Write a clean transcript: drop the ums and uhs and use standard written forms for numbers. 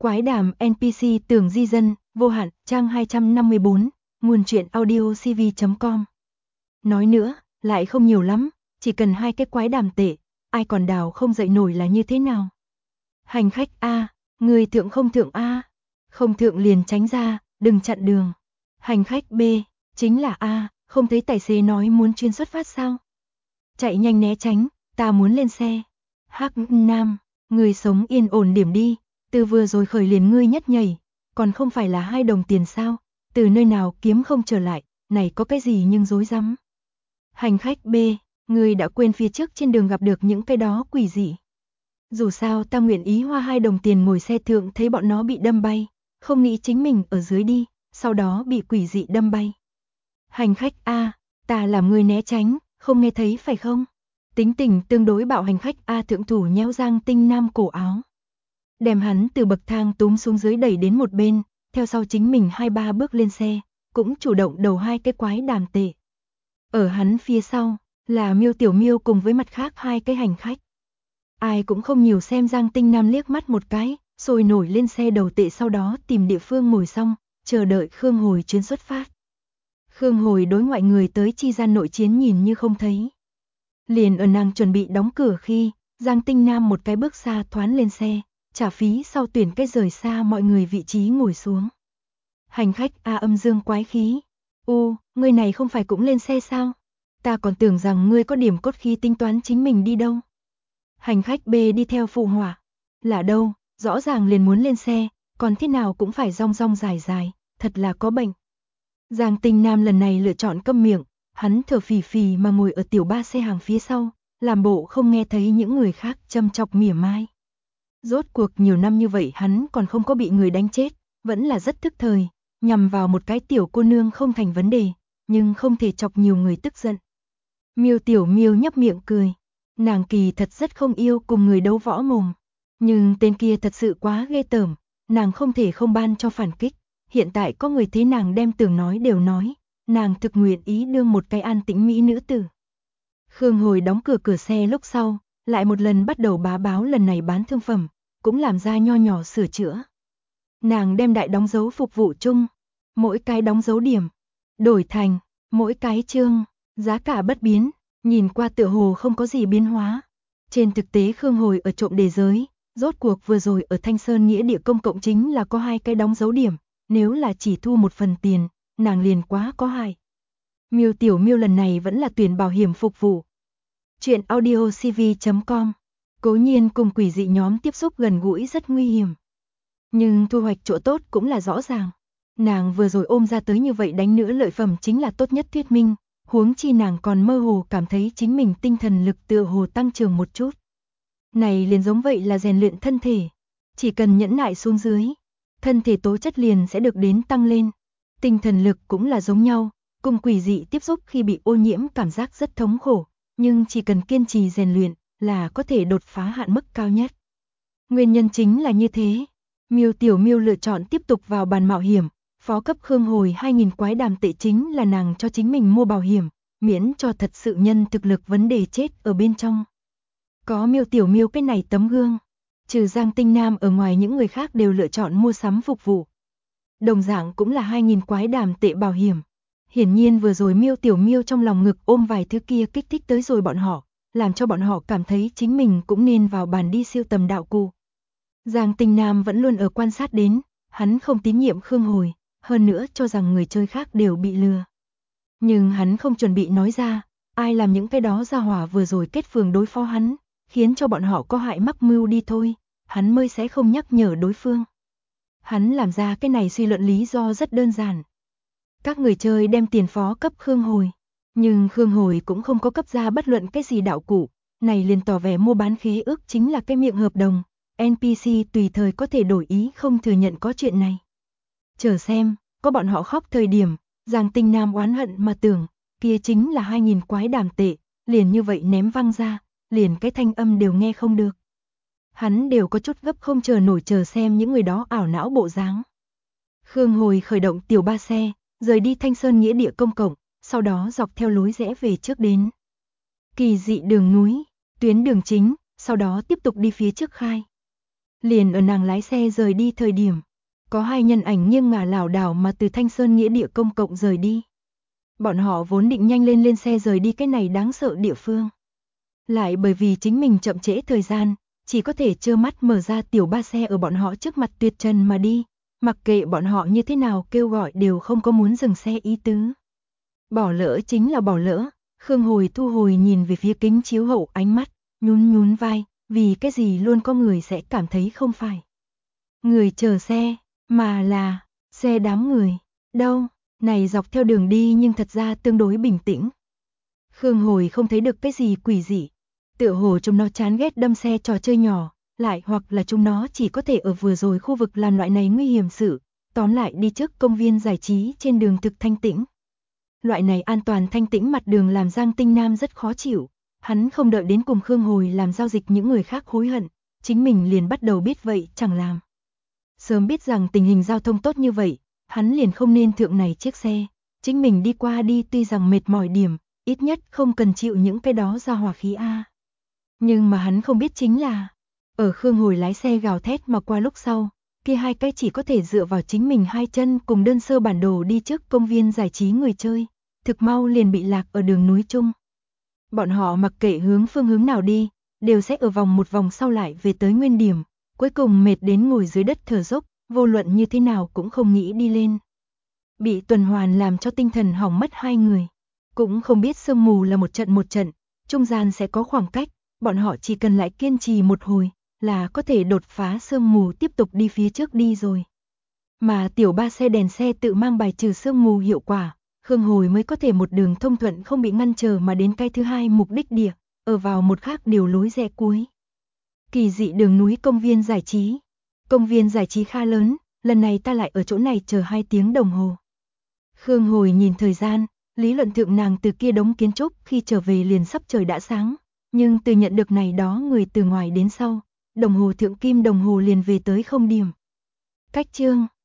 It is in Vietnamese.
Quái đàm NPC tưởng di dân, vô hạn, trang 254, nguồn truyện audio cv.com. Nói nữa, lại không nhiều lắm, chỉ cần 2 cái quái đàm tệ, ai còn đào không dậy nổi là như thế nào? Hành khách A, người thượng không thượng A, không thượng liền tránh ra, đừng chặn đường. Hành khách B, chính là A, không thấy tài xế nói muốn chuyên xuất phát sao? Chạy nhanh né tránh, ta muốn lên xe. Hắc Nam, người sống yên ổn điểm đi, từ vừa rồi khởi liền ngươi nhất nhảy, còn không phải là 2 đồng tiền sao, từ nơi nào kiếm không trở lại, này có cái gì nhưng rối rắm. Hành khách B, ngươi đã quên phía trước trên đường gặp được những cái đó quỷ dị. Dù sao ta nguyện ý hoa 2 đồng tiền ngồi xe thượng thấy bọn nó bị đâm bay, không nghĩ chính mình ở dưới đi, sau đó bị quỷ dị đâm bay. Hành khách A, ta làm ngươi né tránh, không nghe thấy phải không? Tính tình tương đối bạo hành khách A thượng thủ nhéo Giang Tinh Nam cổ áo. Đem hắn từ bậc thang túm xuống dưới đẩy đến một bên, theo sau chính mình 2-3 bước lên xe, cũng chủ động đầu 2 cái quái đàm tệ. Ở hắn phía sau, là Miêu Tiểu Miêu cùng với mặt khác 2 cái hành khách. Ai cũng không nhiều xem Giang Tinh Nam liếc mắt một cái, sôi nổi lên xe đầu tệ sau đó tìm địa phương ngồi xong, chờ đợi Khương Hồi chuyến xuất phát. Khương Hồi đối ngoại người tới chi gian nội chiến nhìn như không thấy. Liền ở nàng chuẩn bị đóng cửa khi, Giang Tinh Nam một cái bước xa thoán lên xe, trả phí sau tuyển cái rời xa mọi người vị trí ngồi xuống. Hành khách A âm dương quái khí. Ngươi này không phải cũng lên xe sao? Ta còn tưởng rằng ngươi có điểm cốt khí tính toán chính mình đi đâu. Hành khách B đi theo phụ họa. Là đâu, rõ ràng liền muốn lên xe, còn thế nào cũng phải rong rong dài dài, thật là có bệnh. Giang Tinh Nam lần này lựa chọn câm miệng, hắn thở phì phì mà ngồi ở tiểu 3 xe hàng phía sau, làm bộ không nghe thấy những người khác châm chọc mỉa mai. Rốt cuộc nhiều năm như vậy hắn còn không có bị người đánh chết, vẫn là rất tức thời, nhằm vào một cái tiểu cô nương không thành vấn đề, nhưng không thể chọc nhiều người tức giận. Miêu Tiểu Miêu nhấp miệng cười, nàng kỳ thật rất không yêu cùng người đấu võ mồm, nhưng tên kia thật sự quá ghê tởm, nàng không thể không ban cho phản kích, hiện tại có người thấy nàng đem tưởng nói đều nói, nàng thực nguyện ý đương một cái an tĩnh mỹ nữ tử. Khương Hồi đóng cửa xe lúc sau, lại một lần bắt đầu bá báo lần này bán thương phẩm, cũng làm ra nho nhỏ sửa chữa. Nàng đem đại đóng dấu phục vụ chung, mỗi cái đóng dấu điểm, đổi thành, mỗi cái chương, giá cả bất biến, nhìn qua tựa hồ không có gì biến hóa. Trên thực tế Khương Hồi ở trộm đề giới, rốt cuộc vừa rồi ở Thanh Sơn nghĩa địa công cộng chính là có 2 cái đóng dấu điểm, nếu là chỉ thu 1 phần tiền, nàng liền quá có hại. Miêu Tiểu Miêu lần này vẫn là tuyển bảo hiểm phục vụ. Chuyện audio cv.com. Cố nhiên cùng quỷ dị nhóm tiếp xúc gần gũi rất nguy hiểm. Nhưng thu hoạch chỗ tốt cũng là rõ ràng. Nàng vừa rồi ôm ra tới như vậy đánh nữa lợi phẩm chính là tốt nhất thuyết minh, huống chi nàng còn mơ hồ cảm thấy chính mình tinh thần lực tựa hồ tăng trưởng một chút. Này liền giống vậy là rèn luyện thân thể, chỉ cần nhẫn nại xuống dưới, thân thể tố chất liền sẽ được đến tăng lên. Tinh thần lực cũng là giống nhau, cùng quỷ dị tiếp xúc khi bị ô nhiễm cảm giác rất thống khổ, nhưng chỉ cần kiên trì rèn luyện là có thể đột phá hạn mức cao nhất. Nguyên nhân chính là như thế. Miêu Tiểu Miêu lựa chọn tiếp tục vào bàn mạo hiểm, phó cấp Khương Hồi 2.000 quái đàm tệ chính là nàng cho chính mình mua bảo hiểm, miễn cho thật sự nhân thực lực vấn đề chết ở bên trong. Có Miêu Tiểu Miêu cái này tấm gương, trừ Giang Tinh Nam ở ngoài những người khác đều lựa chọn mua sắm phục vụ. Đồng dạng cũng là 2.000 quái đàm tệ bảo hiểm. Hiển nhiên vừa rồi Miêu Tiểu Miêu trong lòng ngực ôm vài thứ kia kích thích tới rồi bọn họ, làm cho bọn họ cảm thấy chính mình cũng nên vào bàn đi siêu tầm đạo cụ. Giang Tinh Nam vẫn luôn ở quan sát đến, hắn không tín nhiệm Khương Hồi, hơn nữa cho rằng người chơi khác đều bị lừa. Nhưng hắn không chuẩn bị nói ra, ai làm những cái đó ra hỏa vừa rồi kết phường đối phó hắn, khiến cho bọn họ có hại mắc mưu đi thôi, hắn mới sẽ không nhắc nhở đối phương. Hắn làm ra cái này suy luận lý do rất đơn giản. Các người chơi đem tiền phó cấp Khương Hồi, nhưng Khương Hồi cũng không có cấp ra bất luận cái gì đạo cụ, này liền tỏ vẻ mua bán khế ước chính là cái miệng hợp đồng, NPC tùy thời có thể đổi ý không thừa nhận có chuyện này. Chờ xem, có bọn họ khóc thời điểm, Giang Tinh Nam oán hận mà tưởng, kia chính là 2.000 quái đàm tệ, liền như vậy ném văng ra, liền cái thanh âm đều nghe không được. Hắn đều có chút gấp không chờ nổi chờ xem những người đó ảo não bộ dáng. Khương Hồi khởi động tiểu 3 xe, rời đi Thanh Sơn nghĩa địa công cộng, sau đó dọc theo lối rẽ về trước đến kỳ dị đường núi, tuyến đường chính, sau đó tiếp tục đi phía trước khai. Liền ở nàng lái xe rời đi thời điểm, có hai nhân ảnh nghiêng ngả lảo đảo mà từ Thanh Sơn nghĩa địa công cộng rời đi. Bọn họ vốn định nhanh lên xe rời đi cái này đáng sợ địa phương. Lại bởi vì chính mình chậm trễ thời gian, chỉ có thể trơ mắt mở ra tiểu ba xe ở bọn họ trước mặt tuyệt trần mà đi, mặc kệ bọn họ như thế nào kêu gọi đều không có muốn dừng xe ý tứ. Bỏ lỡ chính là bỏ lỡ, Khương Hồi thu hồi nhìn về phía kính chiếu hậu ánh mắt, nhún vai, vì cái gì luôn có người sẽ cảm thấy không phải người chờ xe, mà là xe đám người. Đâu, này dọc theo đường đi nhưng thật ra tương đối bình tĩnh. Khương Hồi không thấy được cái gì quỷ dị, tựa hồ chúng nó chán ghét đâm xe trò chơi nhỏ, lại hoặc là chúng nó chỉ có thể ở vừa rồi khu vực làm loại này nguy hiểm sự, tóm lại đi trước công viên giải trí trên đường thực thanh tĩnh. Loại này an toàn thanh tĩnh mặt đường làm Giang Tinh Nam rất khó chịu, hắn không đợi đến cùng Khương Hồi làm giao dịch những người khác hối hận, chính mình liền bắt đầu biết vậy chẳng làm. Sớm biết rằng tình hình giao thông tốt như vậy, hắn liền không nên thượng này chiếc xe, chính mình đi qua đi tuy rằng mệt mỏi điểm, ít nhất không cần chịu những cái đó ra hỏa khí A. Nhưng mà hắn không biết chính là, ở Khương Hồi lái xe gào thét mà qua lúc sau, kia hai cái chỉ có thể dựa vào chính mình hai chân cùng đơn sơ bản đồ đi trước công viên giải trí người chơi, thực mau liền bị lạc ở đường núi chung. Bọn họ mặc kệ hướng phương hướng nào đi, đều sẽ ở vòng một vòng sau lại về tới nguyên điểm, cuối cùng mệt đến ngồi dưới đất thở dốc, vô luận như thế nào cũng không nghĩ đi lên. Bị tuần hoàn làm cho tinh thần hỏng mất hai người, cũng không biết sương mù là một trận, trung gian sẽ có khoảng cách, bọn họ chỉ cần lại kiên trì một hồi, là có thể đột phá sương mù tiếp tục đi phía trước đi rồi. Mà tiểu ba xe đèn xe tự mang bài trừ sương mù hiệu quả, Khương Hồi mới có thể một đường thông thuận không bị ngăn trở mà đến cái thứ hai mục đích địa, ở vào một khác điều lối rẽ cuối. Kỳ dị đường núi công viên giải trí. Công viên giải trí khá lớn, lần này ta lại ở chỗ này chờ 2 tiếng đồng hồ. Khương Hồi nhìn thời gian, lý luận thượng nàng từ kia đống kiến trúc khi trở về liền sắp trời đã sáng, nhưng từ nhận được này đó người từ ngoài đến sau, đồng hồ thượng kim đồng hồ liền về tới không điểm. Cách chương